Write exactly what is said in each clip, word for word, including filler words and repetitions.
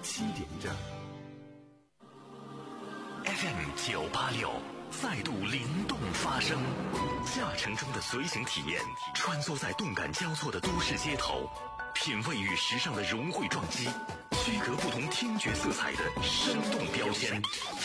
七点整。F M 九八六再度灵动发声，驾乘中的随行体验，穿梭在动感交错的都市街头，品味与时尚的融汇撞击，区隔不同听觉色彩的生动标签。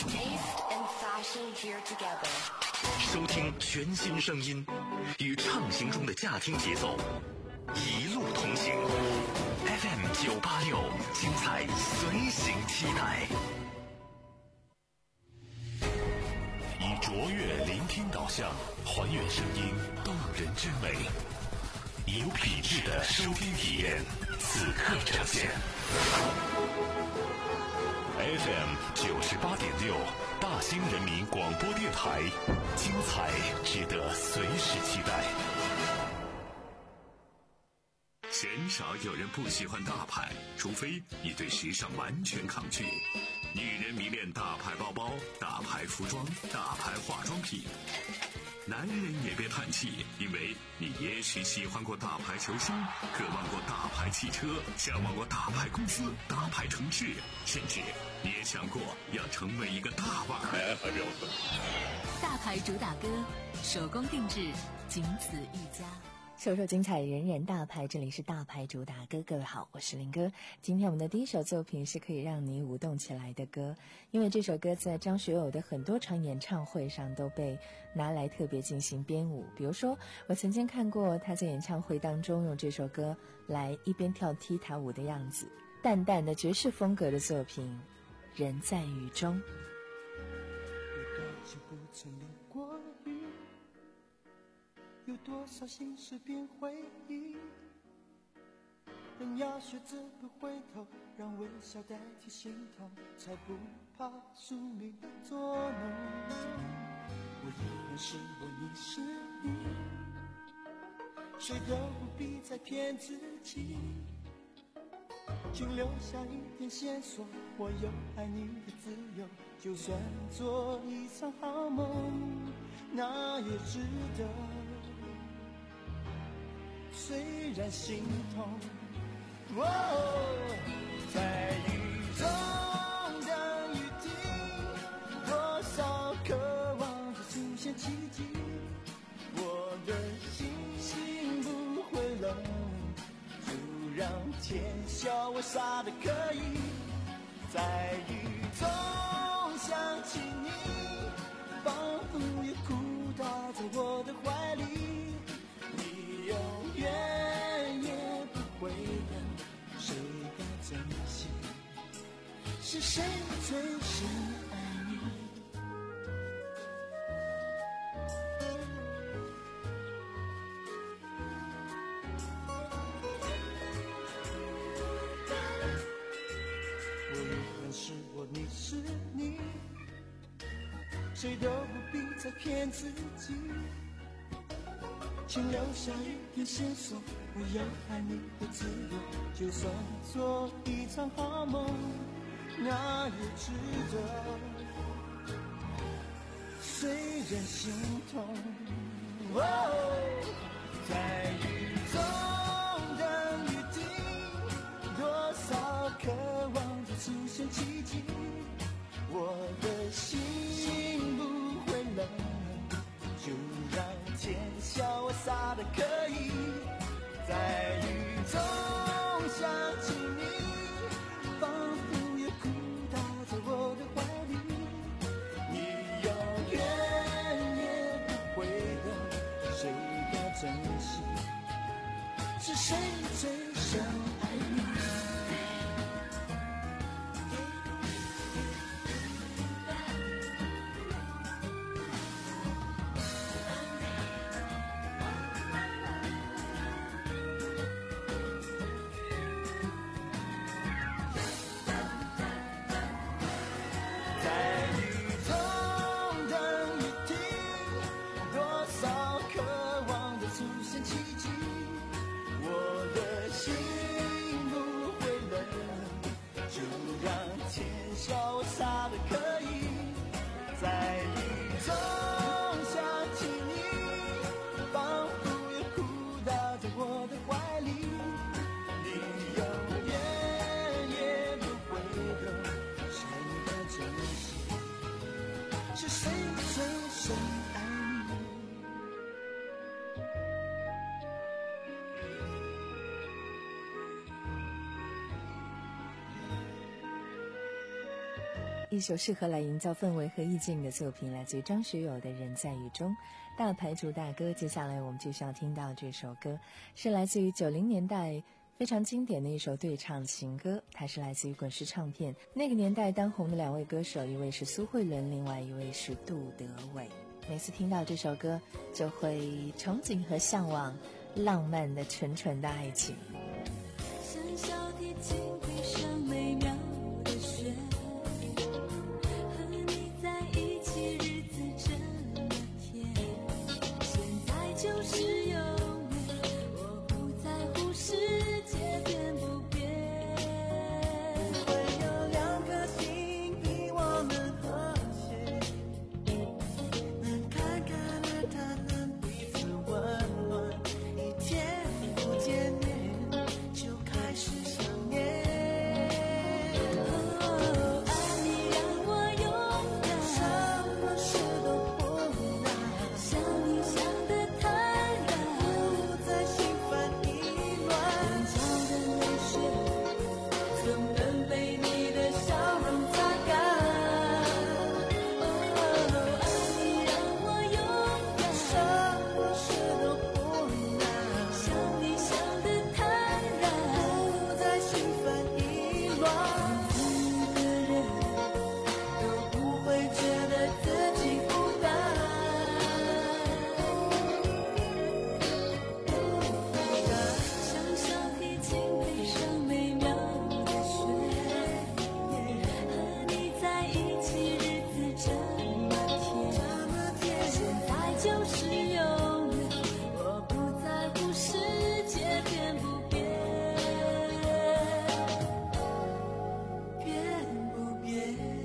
收听全新声音，与畅行中的驾听节奏，一路同行。F M 九八六，精彩随行期待。以卓越聆听导向，还原声音动人之美，以有品质的收听体验，此刻呈现。F M 九十八点六，大兴人民广播电台，精彩值得随时期待。鲜少有人不喜欢大牌，除非你对时尚完全抗拒。女人迷恋大牌包包、大牌服装、大牌化妆品。男人也别叹气，因为你也许喜欢过大牌球星，渴望过大牌汽车，向往过大牌公司、大牌城市，甚至你也想过要成为一个大腕。 大牌主打歌，手工定制，仅此一家。 首首精彩，人人大牌，这里是大牌主打歌。各位好，我是林哥。今天我们的第一首作品是可以让你舞动起来的歌，因为这首歌在张学友的很多场演唱会上都被拿来特别进行编舞。比如说，我曾经看过他在演唱会当中用这首歌来一边跳踢踏舞的样子，淡淡的爵士风格的作品《人在雨中》。 有多少心事变回忆，人要学着不回头，让微笑代替心痛，才不怕宿命的捉弄。我依然是我，你是你，谁都不必再骗自己，请留下一点线索，我有爱你的自由，就算做一场好梦，那也值得。虽然心痛，哦，在雨中等雨停，多少渴望着出现奇迹，我的心心不会冷，就让天笑我傻的可以，在雨中想起你，仿佛也哭倒在我的怀里，永远也不会等，谁该珍惜？是谁最深爱你？我依然是我，你是你，谁都不必再骗自己，请留下一点线索，我有爱你的自由，就算做一场好梦，那也值得。虽然心痛，哦，在雨中等雨停，多少渴望着出现奇迹，我的心不会冷，就让天笑我傻的可以，在雨中想起你，仿佛也哭倒在我的怀里，你永远也不会等，谁该珍惜？ 是谁深深爱你。 一首适合来营造氛围和意境的作品，来自于张学友的《人在雨中》，大牌主打歌。接下来我们就是要听到这首歌，是来自于九零年代非常经典的一首对唱情歌，它是来自于滚石唱片。那个年代当红的两位歌手，一位是苏慧伦，另外一位是杜德伟。每次听到这首歌，就会憧憬和向往浪漫的纯纯的爱情。 像小提琴配上美妙的旋律，和你在一起日子这么甜，现在就是永远，我不在乎世界变不变。 会有两颗心比我们和谐，能看看而谈谈彼此温暖，一天不见面就开始想念。 哦，爱你让我勇敢， 什么事都不难， 像你想的坦然， 不再心烦意乱。 眼角的泪水总能被你的笑容擦干。哦，爱你让我勇敢， 什么事都不难， 像你想的坦然， 不再心烦意乱。 一个人都不会觉得自己孤单。像小提琴配上美妙的旋律，和你在一起日子这么甜，现在就是永远，我不在乎世界变不变，变不变。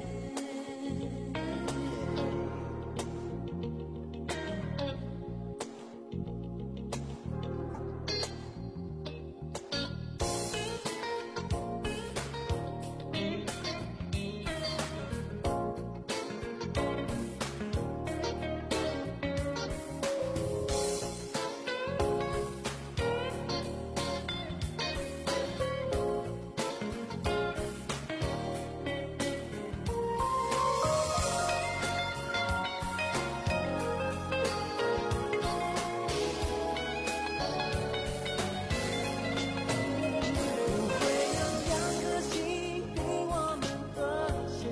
不会有两颗心比我们和谐，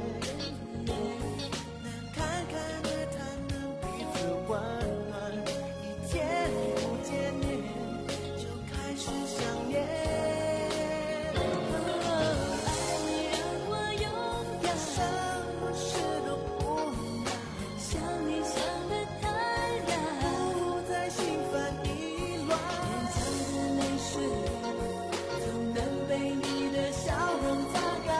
能看看而谈能彼此温暖，一天不见面就开始想念。 爱你让我勇敢， 什么事都不难， 像你想的坦然， 不再心烦意乱。 眼角的泪水总能被你的笑容擦干。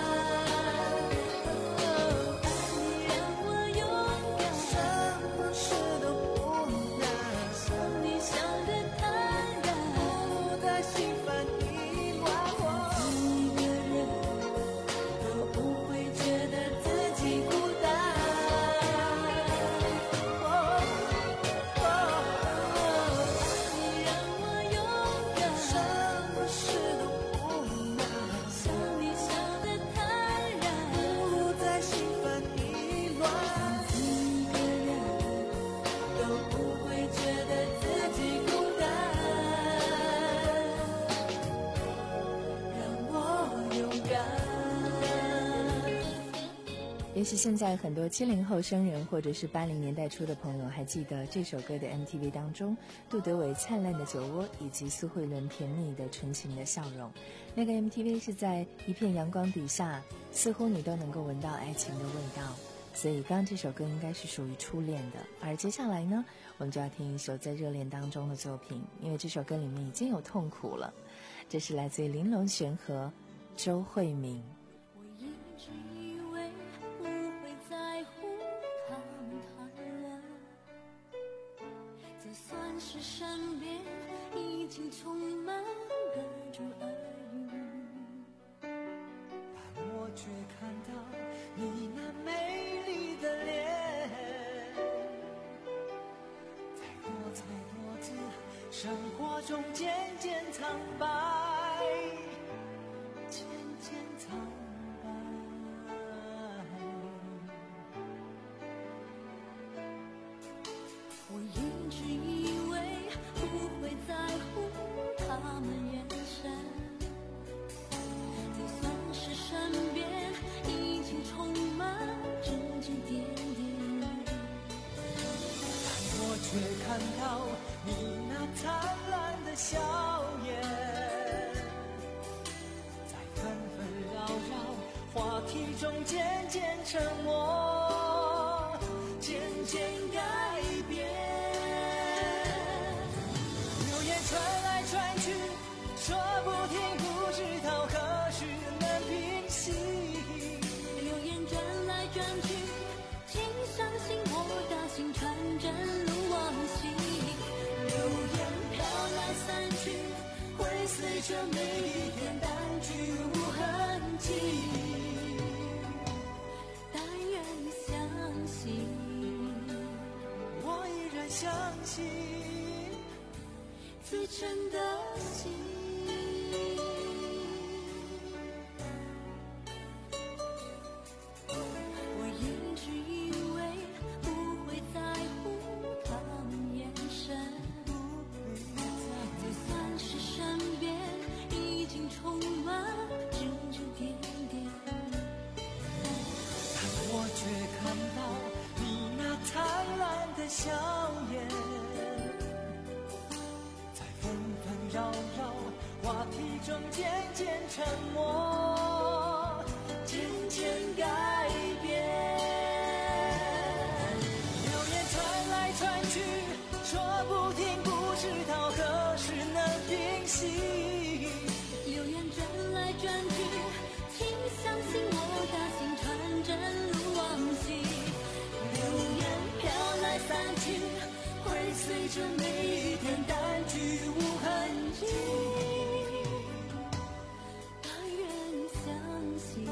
哦，爱你让我勇敢， 什么事都不难， 像你想的坦然， 不再心烦意乱。 一个人都不会觉得自己孤单。爱你让我勇敢， 什么事都不难， 像你想的坦然， 不再心烦意乱。 一个人都不会觉得自己孤单。让我勇敢。 也许现在很多七零后生人或者是八零年代初的朋友还记得这首歌的 M T V 当中，杜德伟灿烂的酒窝以及苏慧伦甜蜜的纯情的笑容。那个 M T V 是在一片阳光底下，似乎你都能够闻到爱情的味道。所以刚刚这首歌应该是属于初恋的。而接下来呢，我们就要听一首在热恋当中的作品，因为这首歌里面已经有痛苦了。这是来自于林隆璇和周慧敏。 我一直以为不会在乎他们坦然，就算是身边已经充满各种耳语， 但我却看到你那美丽的脸， 生活中渐渐苍白，渐渐苍白。 我一直以为不会在乎他们眼神，就算是身边已经充满指指点点， 但我却看到你那灿烂的笑颜，在纷纷扰扰话题中渐渐沉默，渐渐改变。流言传来传去，说不停，不知道何时能平息。 流言转来转去，请相信我的心传真如往昔。流言飘来散去，会随着每一天淡去无痕迹。但愿相信， 我依然相信最真的心。我一直以为不会在乎他们眼神，就算是身边已经充满指指点点， 但我却看到你那灿烂的笑颜，在纷纷扰扰话题中渐渐沉默，渐渐改变。流言传来传去，说不停，不知道何时能平息。 流言转来转去，请相信我的心传真如往昔。流言飘来散去，会随着每一天淡去无痕迹。但愿相信，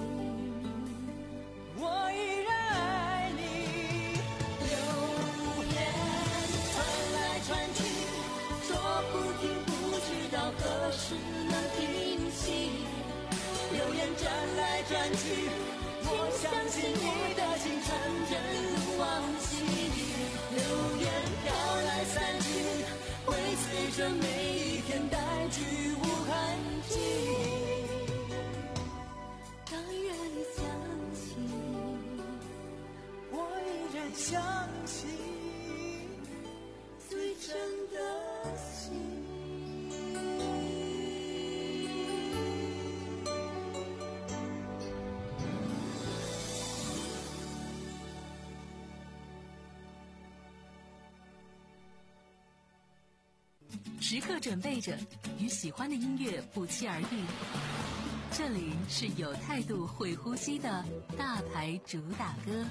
我依然爱你。 流言传来传去，说不停，不知道何时能平息。流言转来转去，我相信你的心传真如往昔。流言飘来散去，会随着每一天淡去无痕迹。但愿相信， 我依然相信最真的心。 时刻准备着，与喜欢的音乐不期而遇。这里是有态度、会呼吸的大牌主打歌。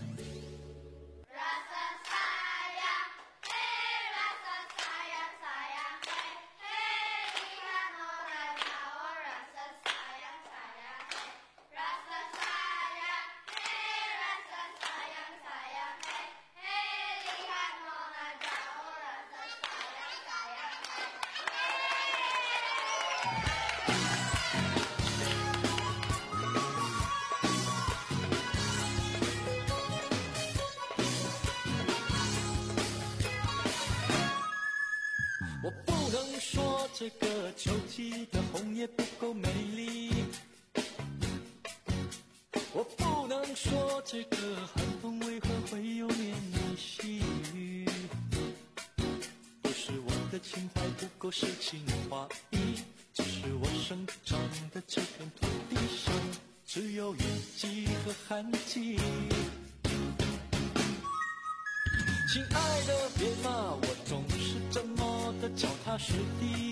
我不能说这个秋季的红叶不够美丽，我不能说这个寒风为何会有绵绵细雨，不是我的情怀不够诗情画意，只是我生长的这片土地上只有雨季和寒季。亲爱的，别骂我总是这么的脚踏实地，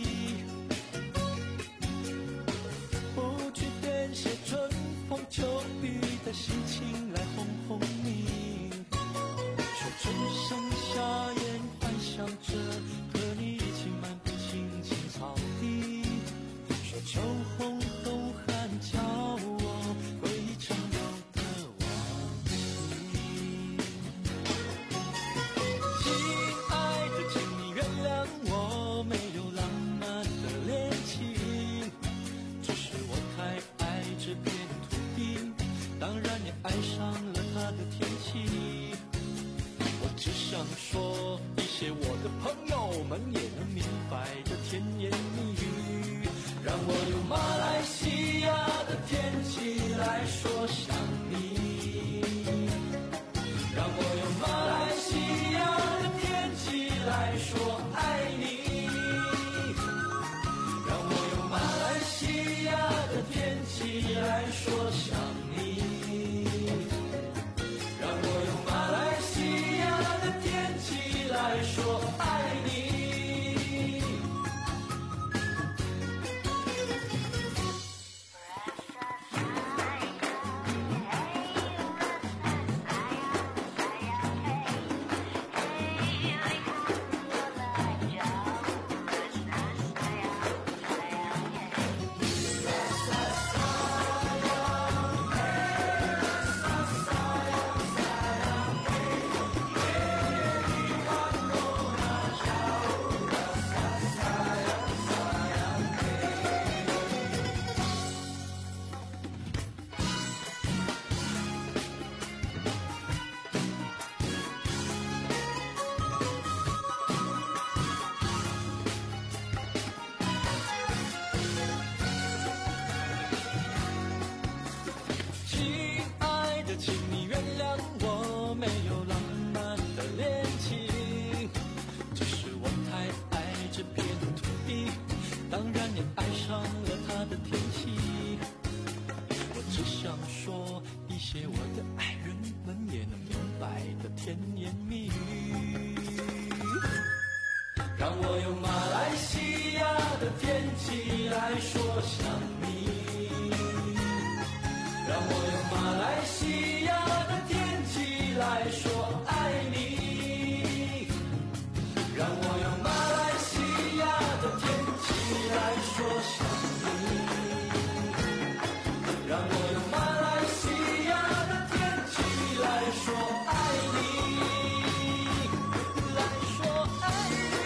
不去编写春风秋雨的心情来哄哄你，说春生夏燕幻想着和你一起漫步青青草地，说秋红冬寒叫我回忆成有的往昔。亲爱的，请你原谅我没有来来说想你，让我用马来西亚的天气来说爱你，让我用马来西亚的天气来说想你，让我用马来西亚的天气来说爱你。让我用马来西亚的天气来说想你，让我用马来西亚的天气来说爱你，让我用马来西亚的天气来说想你，让我用马来西亚的天气来说爱你，来说爱你。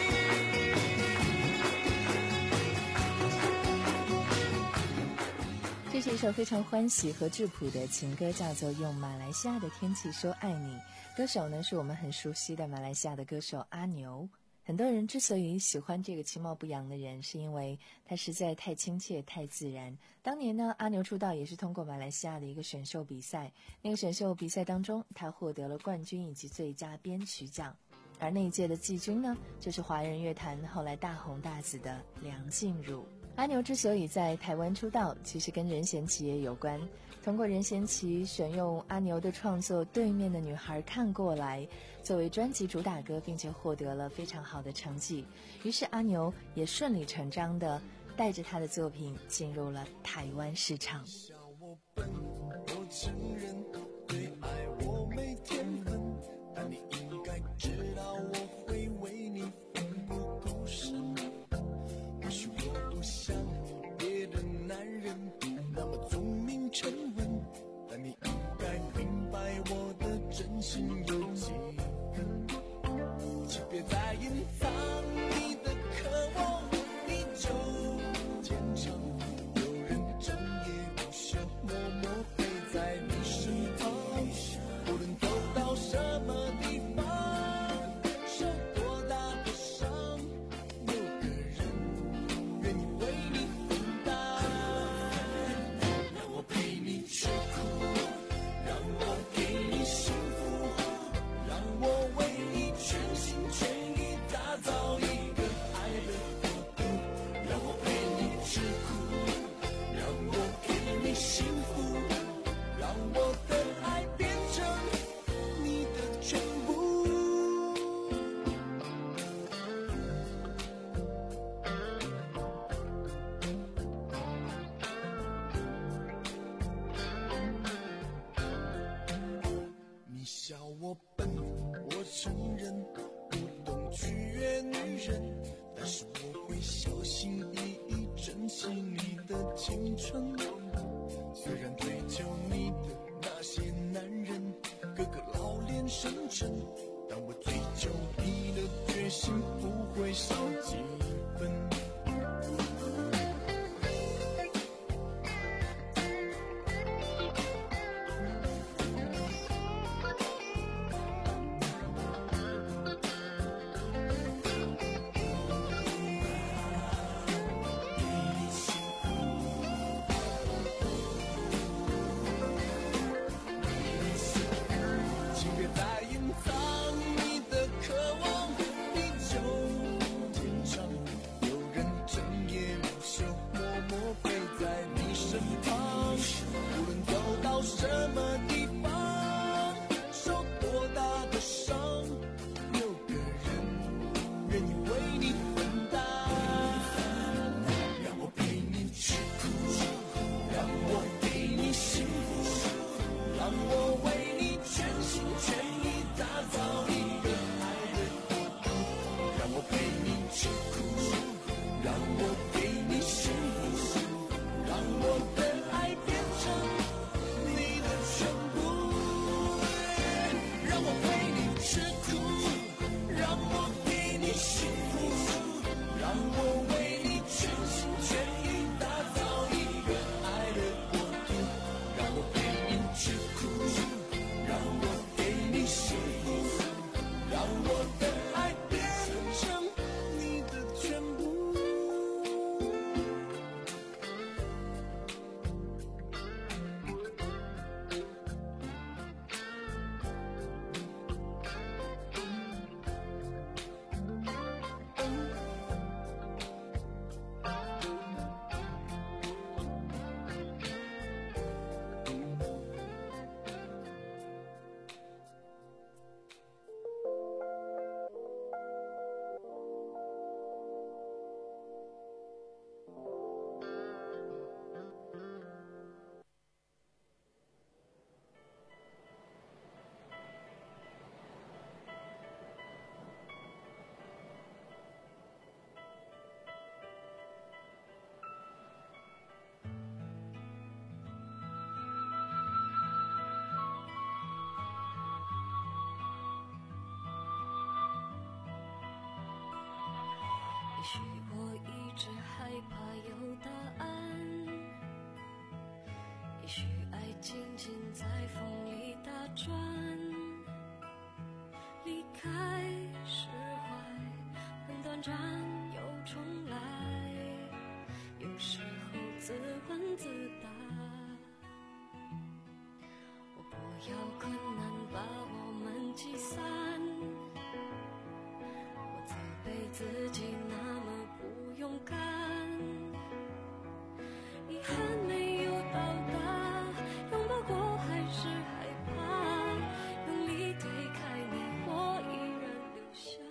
这是一首非常欢喜和质朴的情歌，叫做《用马来西亚的天气说爱你》。歌手呢是我们很熟悉的马来西亚的歌手阿牛。很多人之所以喜欢这个其貌不扬的人，是因为他实在太亲切太自然。当年呢，阿牛出道也是通过马来西亚的一个选秀比赛，那个选秀比赛当中他获得了冠军以及最佳编曲奖。而那一届的季军呢，就是华人乐坛后来大红大紫的梁静茹。阿牛之所以在台湾出道，其实跟任贤齐也有关。通过任贤齐选用阿牛的创作《对面的女孩看过来》作为专辑主打歌，并且获得了非常好的成绩，于是阿牛也顺理成章地带着他的作品进入了台湾市场。 笑我笨，我承认对爱我没天分，但你应该知道我会为你奋不顾身。或许我不像别的男人那么聪明沉稳，但你应该明白我的真心有几分。请别再隐藏你的渴望，你就坚强。有人整夜无休，默默陪在你身旁，无论走到什么地方，受多大的伤，有个人愿意为你分担。让我陪你吃苦，让我给你幸福，让我为你全心全意打造一个爱的国度。让我陪你吃苦，让我给你幸福，让我的爱变成你的全部。你笑我笨，我承认不懂取悦女人，但是我会小心翼翼珍惜你的青春。虽然追求你的那些男人个个老练深沉，但我追求你的决心不会少几分。 只害怕有答案。也许爱静静在风里打转，离开释怀，很短暂又重来，有时候自问自答。我不要困难把我们击散，我责备自己那么不勇敢，遗憾没有到达，拥抱过还是害怕，用力推开你，我依然留下。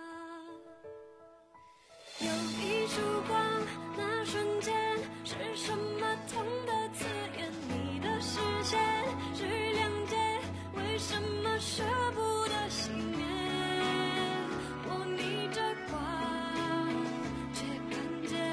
有一束光，那瞬间是什么痛的刺眼？你的视线是谅解，为什么舍不得熄灭？我逆着光，却看见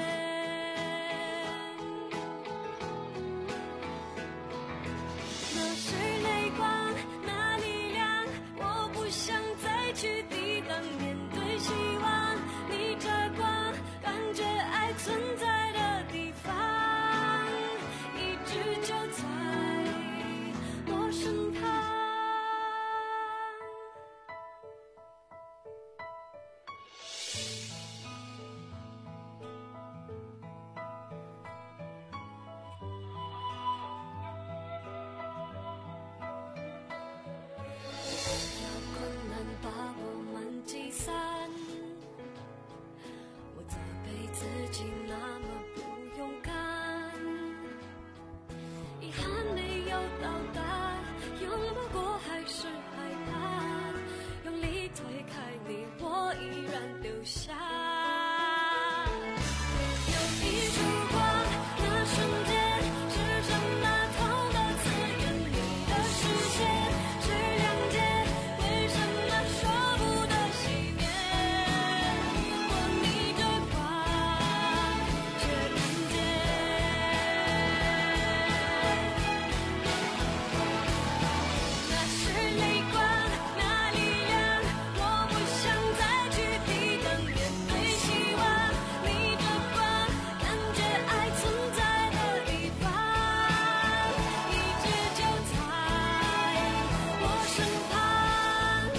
那是泪光，那力量，我不想再去抵挡，面对希望，逆着光，感觉爱存在的地方，一直就在我身旁。要困难把我们击散，我责备自己那么不勇敢，遗憾没有到达，拥抱过还是害怕，用力推开你，我依然留下。有一束光，那瞬间是什么痛的刺眼？你的视线是谅解，为什么说不得熄灭？我逆着光，却看见那是泪光，那力量，我不想再去抵挡，面对希望，逆着光，感觉爱存在的地方，一直就在我身旁。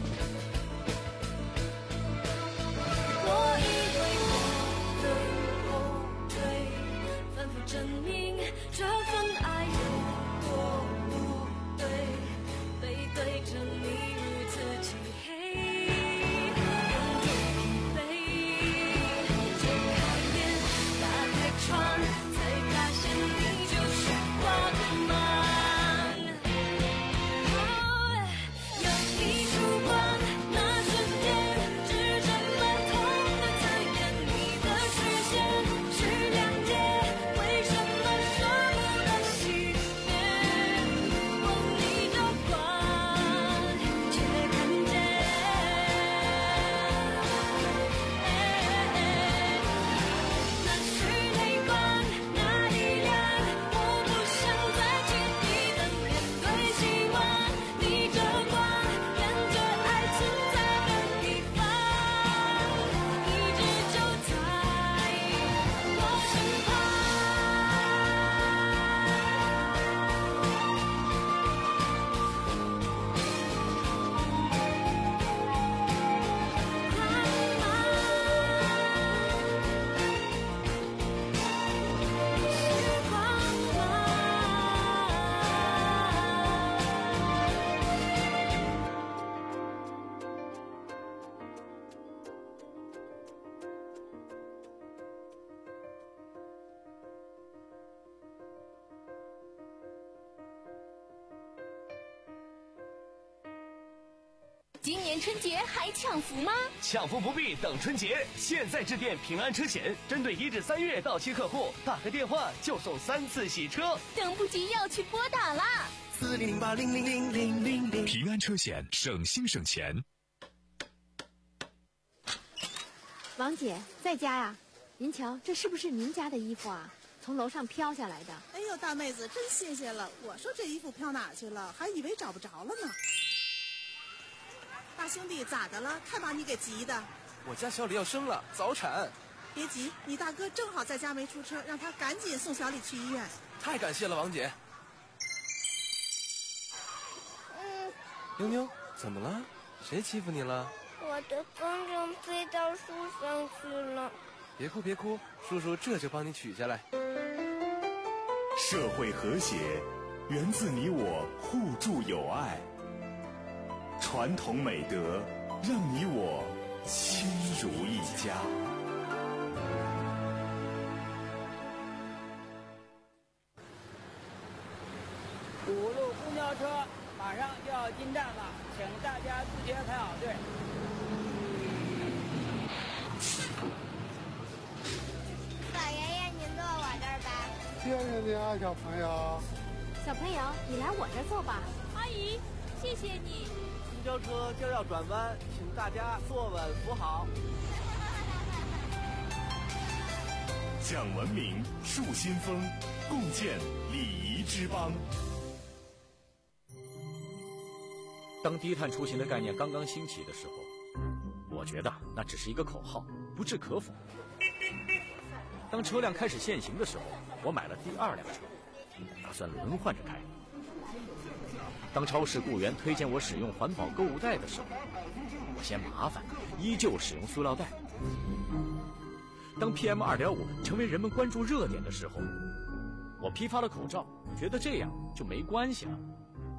我以为我的后退，反复证明这份爱有多不对，背对着你如此漆黑，永久疲惫，就开眼打开窗，才发现你就是我的梦。有一束光，那瞬间是什么痛的刺眼？你的视线是谅解，为什么舍不得熄灭？我逆着光，却看见那是泪光，那力量，我不想再去抵挡，面对希望，逆着光，感觉爱存在的地方，一直就在我身旁。是光今年春节还抢福吗？ 抢福不必等春节，现在致电平安车险，针对一至三月到期客户，打个电话就送三次洗车。 等不及要去拨打啦！ 四零零八零零零零零零。 平安车险，省心省钱。 王姐在家呀？您瞧，这是不是您家的衣服啊？从楼上飘下来的。 哎呦，大妹子，真谢谢了！我说这衣服飘哪去了，还以为找不着了呢。大兄弟，咋的了？太把你给急的。 我家小李要生了，早产。 别急，你大哥正好在家没出车，让他赶紧送小李去医院。 太感谢了，王姐。 嗯， 妞妞，怎么了？谁欺负你了？ 我的风筝飞到树上去了。 别哭别哭，叔叔这就帮你取下来。 社会和谐源自你我互助友爱，传统美德让你我亲如一家。 五路公交车马上就要进站了，请大家自觉排好队。 老爷爷，您坐我这儿吧。 谢谢你啊，小朋友。 小朋友，你来我这儿坐吧。 阿姨，谢谢你。 公交车就要转弯，请大家坐稳扶好。 讲文明，树新风，共建礼仪之邦。 当低碳出行的概念刚刚兴起的时候，我觉得那只是一个口号，不置可否。当车辆开始限行的时候，我买了第二辆车，打算轮换着开。当超市雇员推荐我使用环保购物袋的时候，我嫌麻烦，依旧使用塑料袋。当 P M 二点五 成为人们关注热点的时候，我批发了口罩，觉得这样就没关系了。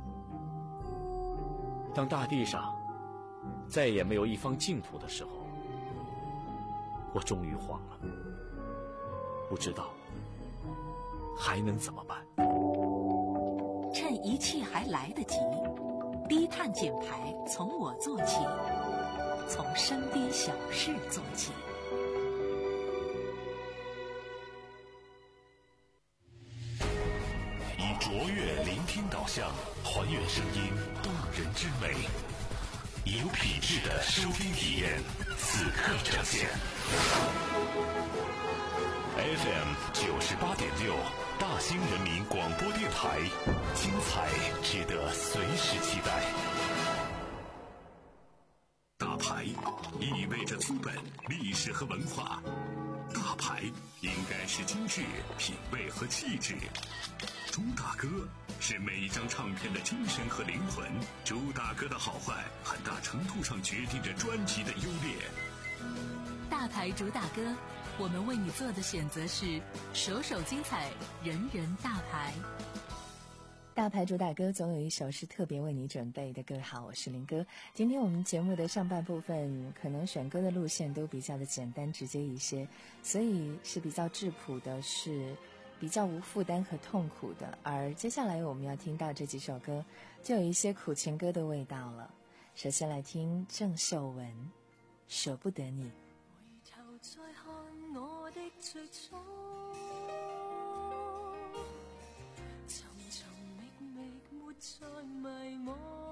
当大地上再也没有一方净土的时候，我终于慌了，不知道还能怎么办。 趁一切还来得及，低碳减排从我做起，从身边小事做起。 以卓越聆听导向，还原声音动人之美，以有品质的收听体验，此刻呈现。F M 九十八点六，大兴人民广播电台，精彩值得随时期待。大牌意味着资本、历史和文化，大牌应该是精致、品味和气质。朱大哥是每一张唱片的精神和灵魂，朱大哥的好坏很大程度上决定着专辑的优劣。 大牌主打歌，我们为你做的选择是首首精彩，人人大牌。 大牌主打歌总有一首是特别为你准备的。各位好，我是林哥。今天我们节目的上半部分可能选歌的路线都比较的简单直接一些，所以是比较质朴的，是比较无负担和痛苦的。而接下来我们要听到这几首歌就有一些苦情歌的味道了。首先来听郑秀文《舍不得你》。 回頭再看我的最初，尋尋覓覓沒再迷惘，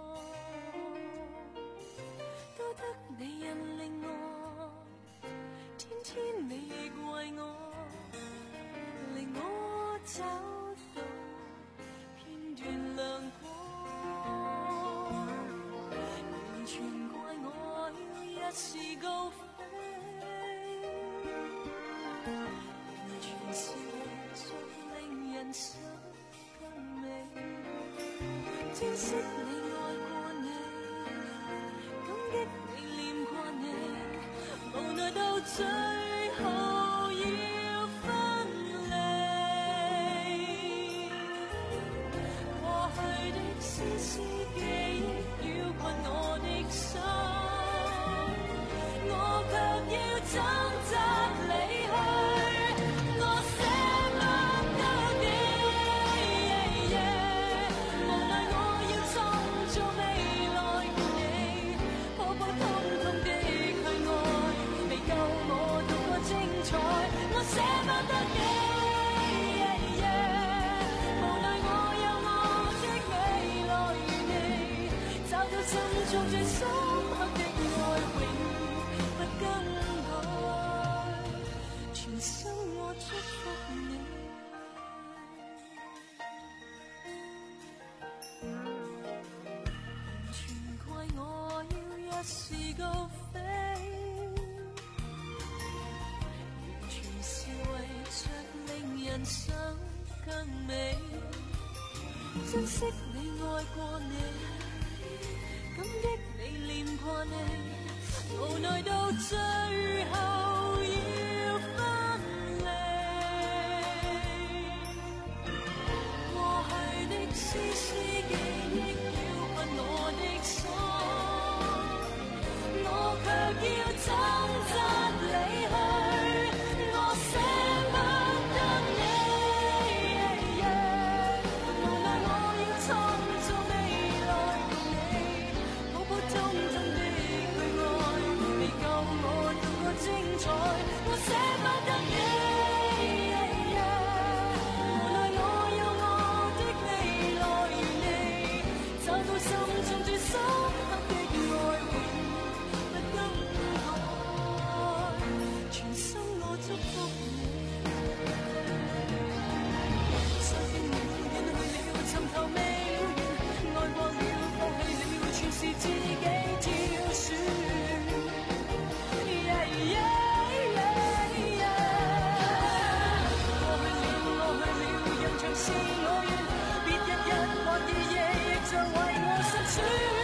都得你引領我，天天你亦為我，令我找到片段亮光，完全怪我要一時高飛。珍惜你愛過你，感激你念過你，無奈到最後要分離。過去的絲絲記憶繞困我的心，我卻要掙扎離去。捨不得你，無奈我有我的未來餘地，找到心中最深刻的愛，永不更改，全心我祝福你。全怪我要一時高飛。 生更美，珍惜你愛過你，感激你念掛你，無奈到最後要分離，過去的絲絲記憶擾困我的心，我卻要掙扎離去，我捨不得你，無奈我要創造未來共你，普普通通的去愛，未夠我度過精彩，我捨不得你，無奈我有我的未來與你，找到心中最深刻的愛，永不更改，全心我祝福你。失驚無怨去了，尋求未了緣，愛過了，放棄了，全是自己挑選。Yeah, yeah, yeah, yeah. 過去了，過去了，任長是我願，別日日或夜夜亦像為我身處。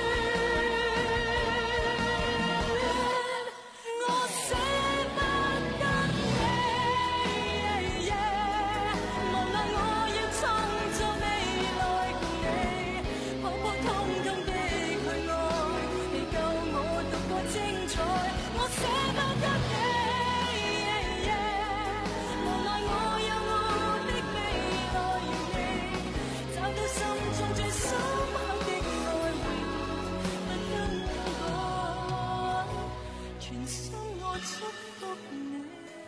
我捨不得你，無奈我要創造未來共你，普普通通的去愛，未夠我度過精彩，我捨不得你，無奈我有我的未來與你，找到心中最深刻的愛，永不更改，全心我祝福你。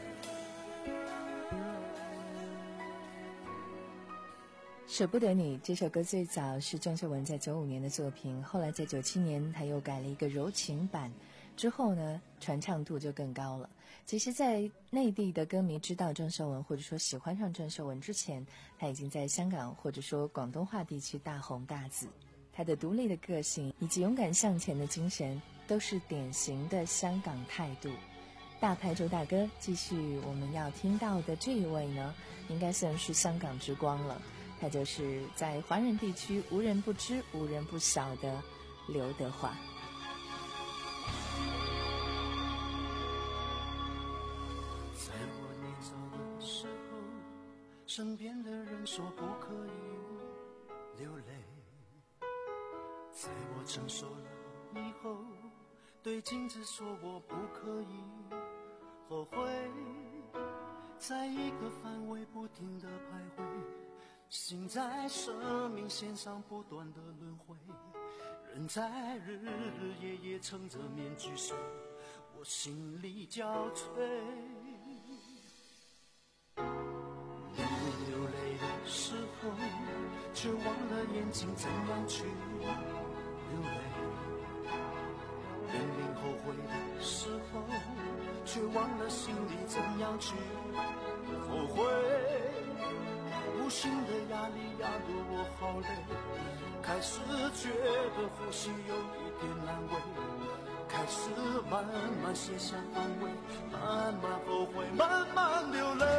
舍不得你这首歌最早是郑秀文在九五年的作品，后来在九七年他又改了一个柔情版，之后呢传唱度就更高了。其实在内地的歌迷知道郑秀文或者说喜欢上郑秀文之前，他已经在香港或者说广东话地区大红大紫。他的独立的个性以及勇敢向前的精神都是典型的香港态度。大牌主打歌继续我们要听到的这一位呢，应该算是香港之光了，他就是在华人地区无人不知无人不晓的刘德华。 在我年少的时候，身边的人说不可以流泪，在我成熟了以后，对镜子说我不可以后悔，在一个范围不停地徘徊，心在生命线上不断的轮回，人在日日夜夜撑着面具睡，我心里憔悴。流泪的时候，却忘了眼睛怎样去流泪；明明后悔的时候，却忘了心里怎样去后悔。无形的压力压得我好累，开始觉得呼吸有一点难为，开始慢慢卸下防卫，慢慢后悔，慢慢流泪。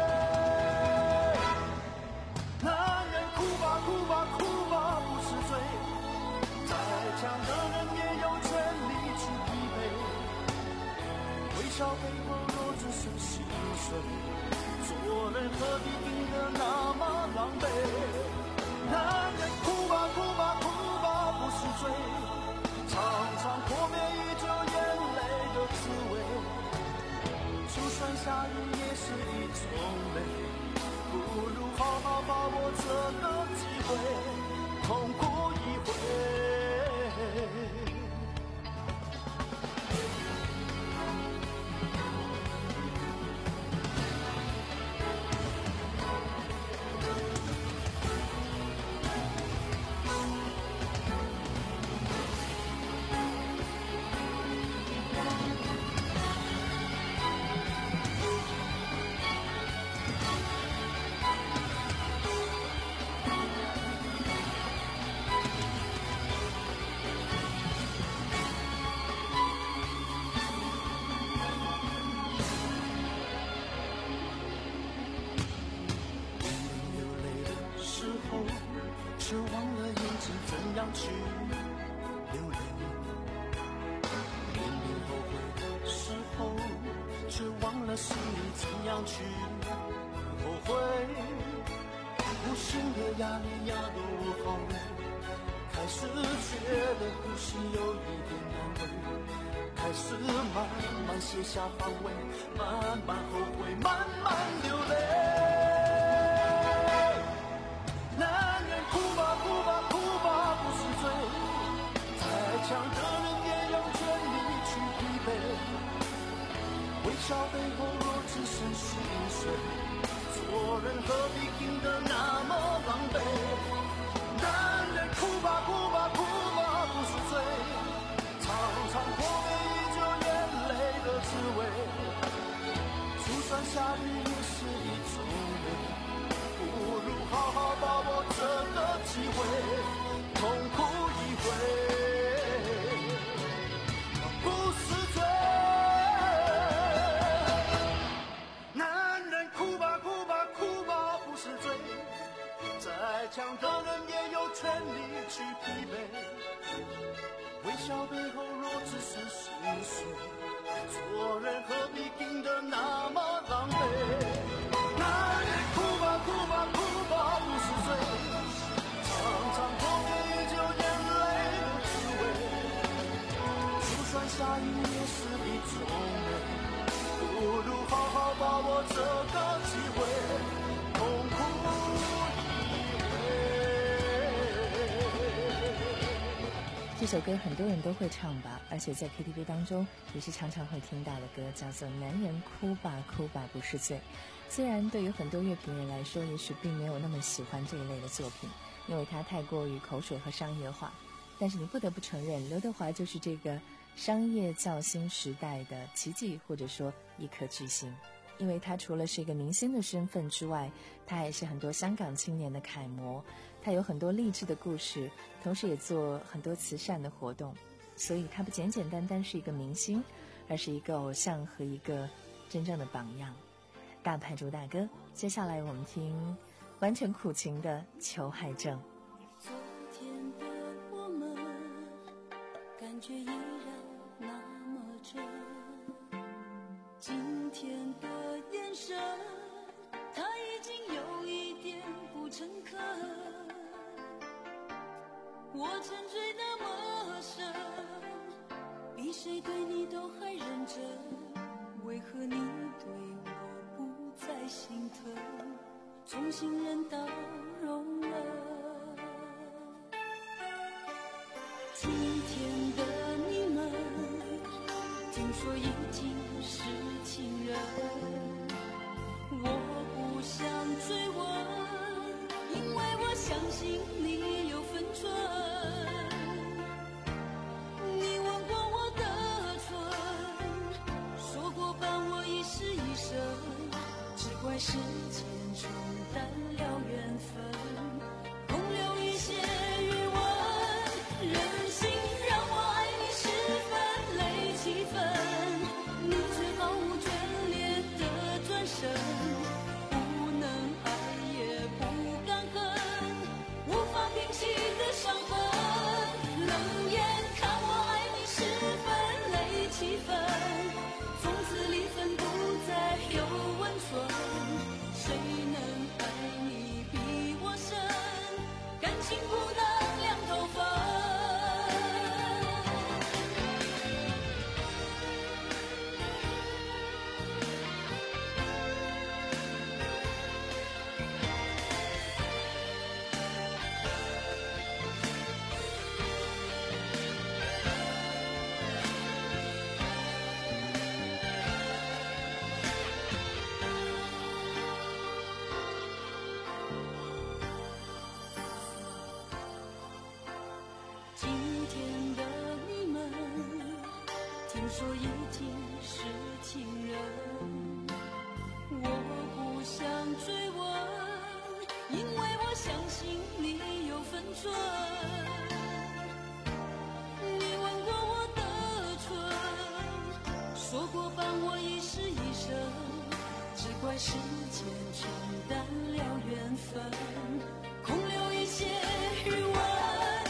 男人哭吧哭吧哭吧不是罪，再强的人也有权利去疲惫，微笑背后若只剩心碎，做人何必硬得那么狼狈？男人哭吧哭吧哭吧不是罪，常常破灭于这眼泪的滋味，就算下雨也是一种美，不如好好把握这个机会，痛苦一回。 心怎样去流泪？明明后悔的时候，却忘了心里怎样去后悔。无形的压力压得我好累，开始觉得呼吸有一点难为，开始慢慢卸下防卫，慢慢后悔，慢慢流泪。男人哭吧哭吧哭吧不是罪，再强的人也有权利去疲惫，微笑背后若只剩心碎，做人何必拼得那么狼狈？男人哭吧哭吧哭吧不是罪，常常破费依旧眼泪的滋味，就算下雨也是一种美，不如好好把握这个机会，痛苦一回不是罪。男人哭吧哭吧哭吧不是罪，再强的人也有权利去疲惫，微笑背后若只剩心碎，做人何必拼得那么狼狈？男人哭吧哭吧哭吧不是罪，常常破费依旧眼泪的滋味，就算下雨也是一种美，不如好好把握这个机会，痛苦这首歌很多人都会唱吧，而且在 K T V 当中也是常常会听到的歌，叫做《男人哭吧哭吧不是罪》。虽然对于很多乐评人来说，也许并没有那么喜欢这一类的作品，因为它太过于口水和商业化，但是你不得不承认，刘德华就是这个商业造星时代的奇迹，或者说一颗巨星。因为他除了是一个明星的身份之外，他也是很多香港青年的楷模，他有很多励志的故事，同时也做很多慈善的活动，所以他不简简单单是一个明星，而是一个偶像和一个真正的榜样。大牌主打歌，接下来我们听完全苦情的裘海正。 昨天的我们感觉依然那么真，今天的眼神它已经有一点不诚恳，我沉醉的陌生，比谁对你都还认真，为何你对我不再心疼，重新人到容忍。今天的你们听说已经是情人，我不想追问，因为我相信你有分寸。你吻过我的唇，说过伴我一世一生，只怪时间冲淡了缘分，空留一些余温。任性让我爱你十分累七分，你却毫无眷恋的转身，不能爱也不敢恨，无法平息的伤痕。冷眼看我爱你十分累七分，从此离分不再有温存，谁能爱你比我深，感情不能两头分。今天的你们听说已经是情人，我不想追问，因为我相信你有分寸。你吻过我的唇，说过伴我一世一生，只怪时间冲淡了缘分，空留一些余温。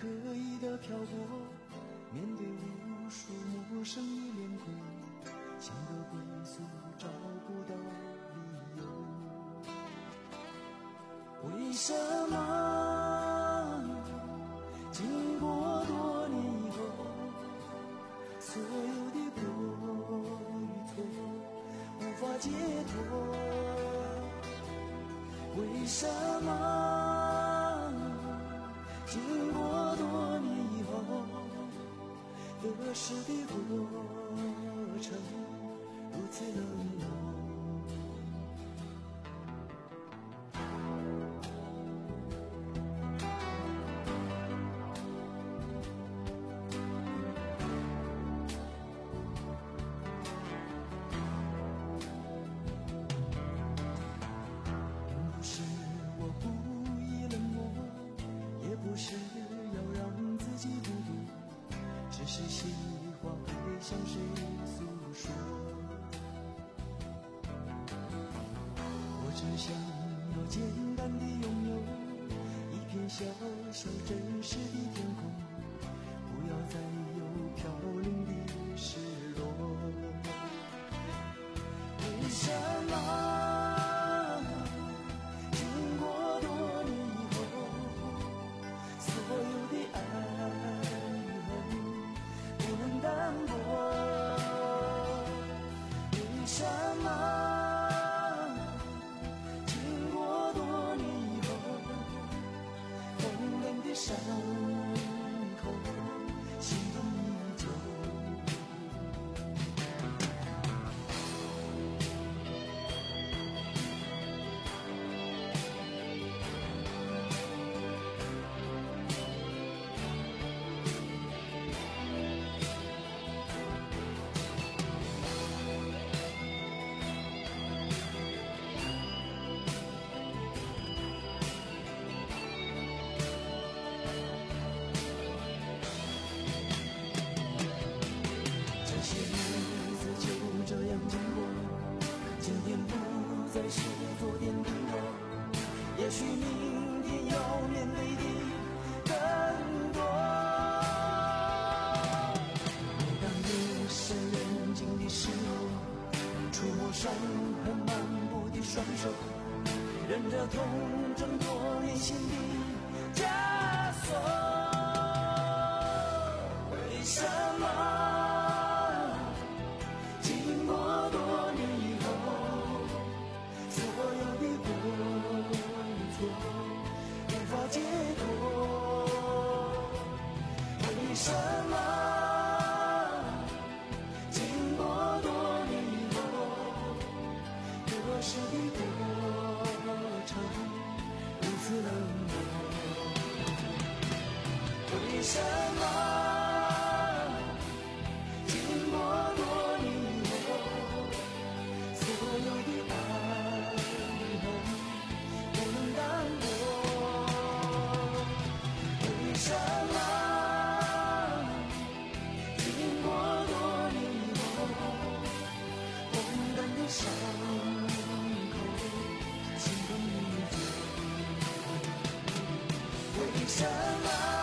刻意的漂泊，面对无数陌生的脸孔，想得归宿找不到理由。为什么经过多年以后，所有的过与错无法解脱？为什么经过多年以后，得失的过程如此冷漠？不是要让自己孤独，只是喜欢会向谁诉说。我只想要简单的拥有一片小小真实的天空，不要再有飘零的失落。为什么经过多年以后，所有的爱与恨不能淡薄？为什么经过多年以后，风凉的伤口心痛依旧？也许明天要面对的更多。每当夜深人静的时候，触摸伤痕满布的双手，忍着痛挣脱内心的枷锁。为什么经过多年以后，所有的过无法解脱？为什么经过多年以后，得失的过程如此冷漠？为什么经过多年以后，所有的爱与恨不能淡薄？为什么经过多年以后，风干的伤口心痛依旧？为什么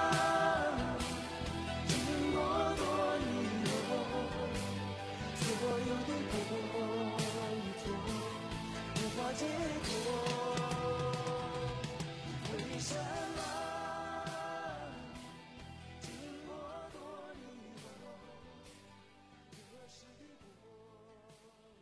经过多年以后，所有的过与错无法解脱？为什么经过多年以后，得失的过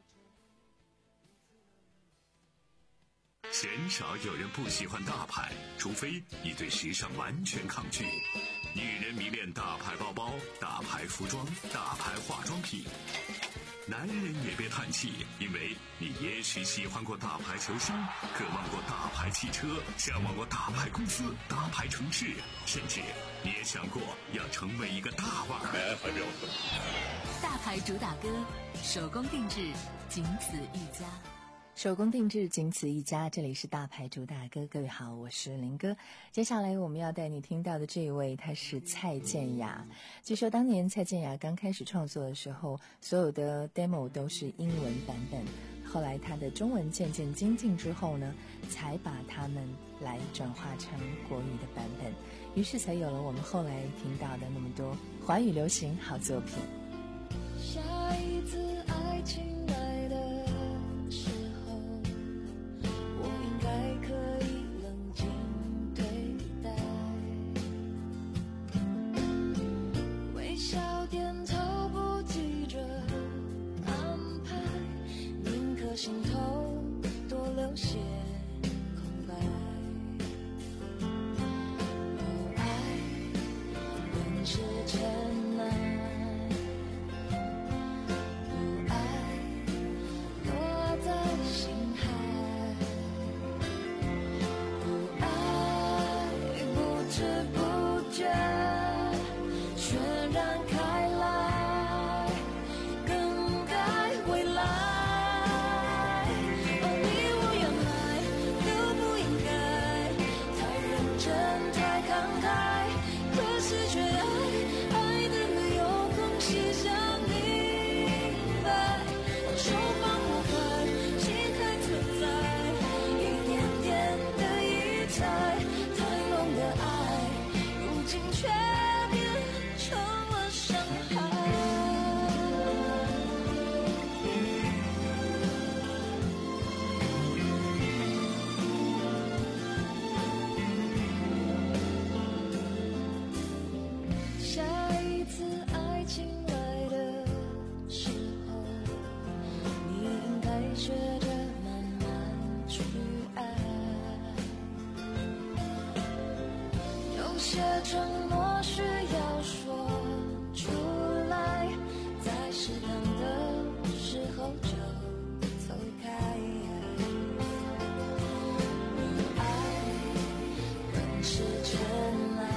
程？ 鲜少有人不喜欢大牌，除非你对时尚完全抗拒。女人迷恋大牌包包、大牌服装、大牌化妆品。男人也别叹气，因为你也许喜欢过大牌球星，渴望过大牌汽车，向往过大牌公司、大牌城市，甚至你也想过要成为一个大腕儿。 大牌主打歌，手工定制，仅此一家。 手工定制，仅此一家。这里是大牌主打歌，各位好，我是林哥。接下来我们要带你听到的这一位，他是蔡健雅。据说当年蔡健雅刚开始创作的时候，所有的 demo 都是英文版本，后来他的中文渐渐精进之后呢，才把它们来转化成国语的版本。 于是才有了我们后来听到的那么多华语流行好作品。 下一次爱情来的时候，我应该可以冷静对待，微笑点头不急着安排，宁可心头多留些空白。哦，爱本是尘埃，不爱落在心海，不爱不知不觉渲染开来，更改未来。哦，你我原来都不应该太认真太慷慨，可是却爱爱的没有空隙想明白，手放不开，心还存在，一点点的疑猜，太浓的爱，如今却变成了伤害。下一次爱情来的时候，你应该学着慢慢去爱。有些承诺需要说出来，在适当的时候就走开。爱本是尘埃，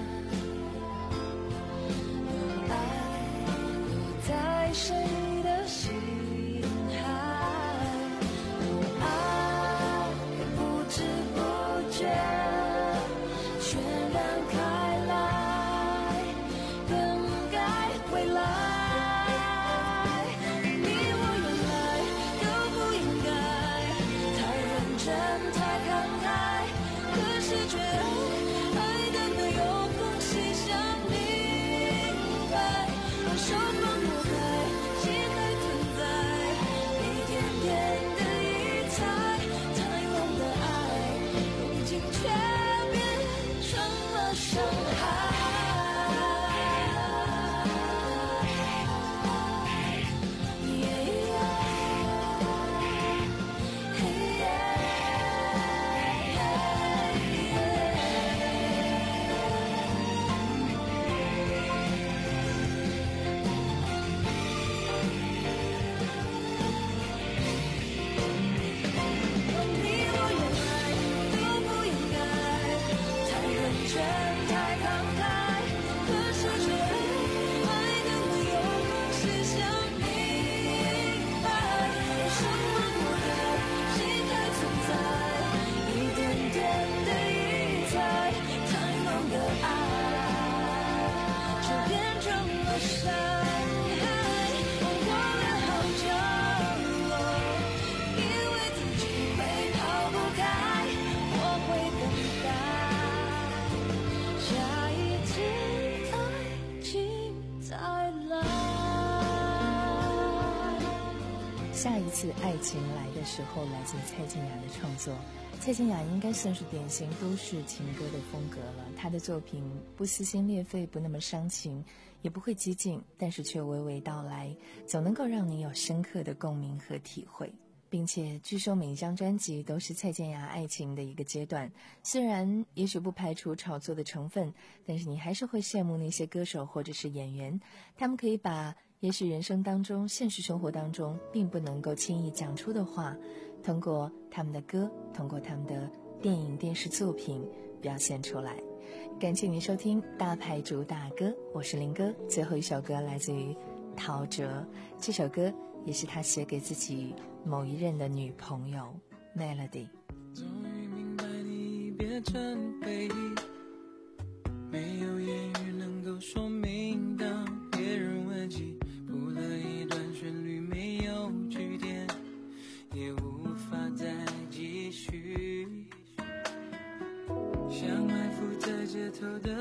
不爱落在谁的心海，不爱不知不觉渲染开来，更改未来。你我原来都不应该太认真太慷慨，可是却爱爱的没有空隙想明白，把手放不开，心还存在，一点点的疑猜，太浓的爱，如今却变成了伤害。你我原来都不应该太认真太慷慨，可是却爱的没有空隙想明白，手放不开，心还存在，一点点的疑猜，太浓的爱，却变成了伤害。我过了好角落，以为自己会逃不开，我会等待下一次爱情再来。 下一次爱情来的时候，来自蔡健雅的创作。蔡健雅应该算是典型都市情歌的风格了，她的作品不撕心裂肺，不那么伤情，也不会激进，但是却娓娓道来，总能够让你有深刻的共鸣和体会。并且据说每一张专辑都是蔡健雅爱情的一个阶段，虽然也许不排除炒作的成分，但是你还是会羡慕那些歌手或者是演员，他们可以把也许人生当中现实生活当中并不能够轻易讲出的话，通过他们的歌，通过他们的电影电视作品表现出来。感谢您收听大牌主打歌，我是林哥。最后一首歌来自于陶喆，这首歌也是他写给自己某一任的女朋友 Melody。 终于明白你变成回忆，没有言语能够说明，当别人问起，谱了一段旋律没有句点，也无法再继续。像埋伏在街头的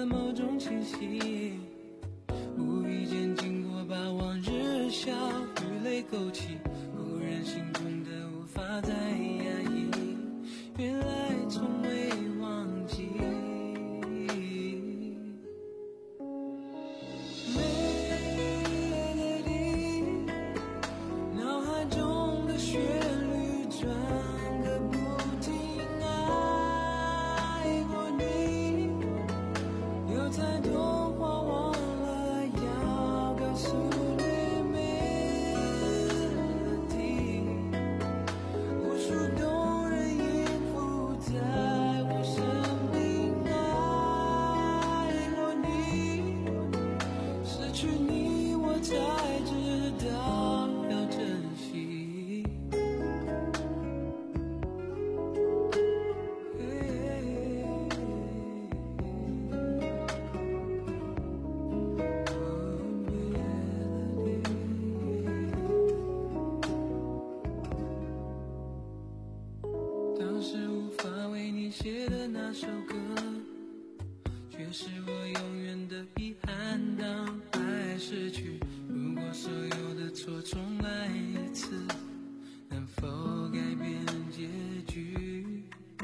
也是我永远的遗憾。当爱逝去，如果所有的错重来一次，能否改变结局？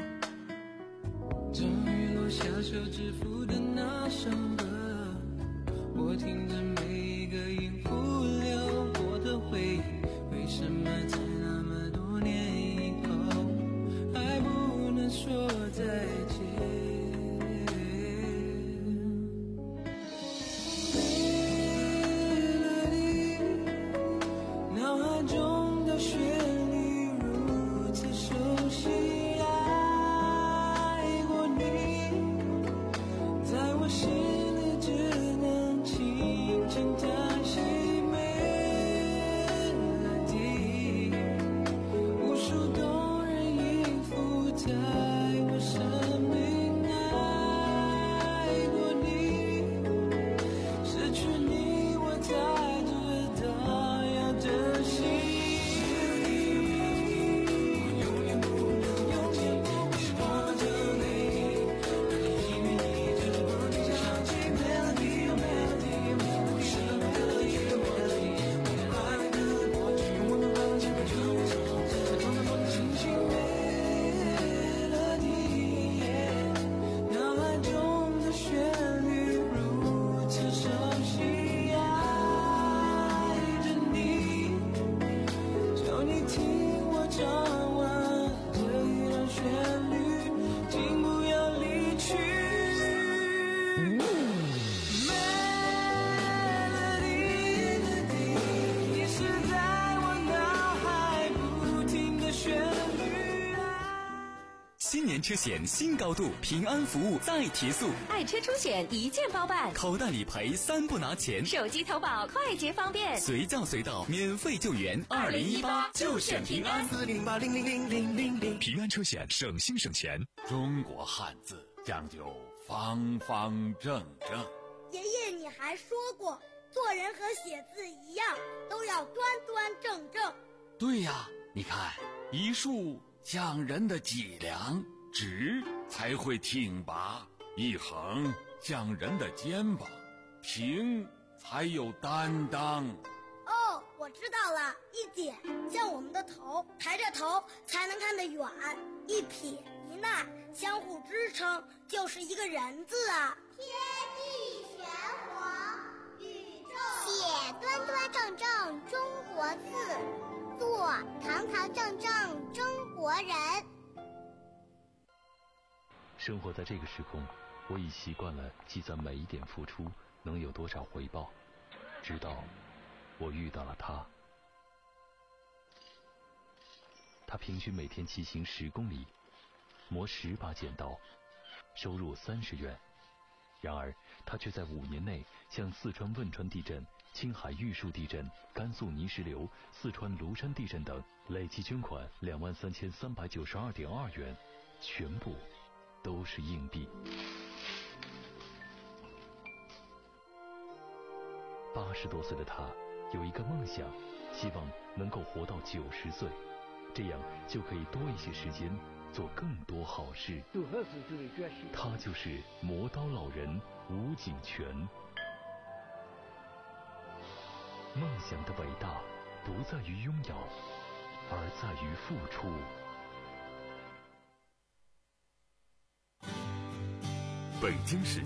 终于落下手指符的那首歌，我听着每一个音符流过的回忆，为什么在那么多年以后还不能说再见？脑海中的旋律如此熟悉，爱过你，在我心里只能轻轻叹息。melody， 无数动人音符在我生命，爱过你，失去你我才知道要珍惜。 新年车险新高度，平安服务再提速， 爱车出险一键包办， 口袋理赔三不拿钱， 手机投保快捷方便， 随叫随到免费救援。二零一八就选平安， 四零八零零零零零零。 平安车险省心省钱。 中国汉字讲究方方正正。 爷爷，你还说过，做人和写字一样，都要端端正正。 对呀，你看一竖像人的脊梁，直才会挺拔；一横像人的肩膀，平才有担当。 哦，我知道了，一点像我们的头，抬着头才能看得远；一撇一捺相互支撑，就是一个人字啊。 天地玄黄，宇宙写端端正正中国字，做堂堂正正中国人。 生活在这个时空，我已习惯了计算每一点付出能有多少回报，直到我遇到了他。他平均每天骑行十公里，磨十把剪刀，收入三十元。然而他却在五年内向四川汶川地震、青海玉树地震、甘肃泥石流、四川庐山地震等累计捐款两万三千三百九十二点二元，全部都是硬币。八十多岁的他有一个梦想，希望能够活到九十岁，这样就可以多一些时间做更多好事。他就是磨刀老人吴景全。梦想的伟大不在于拥有，而在于付出。 北京市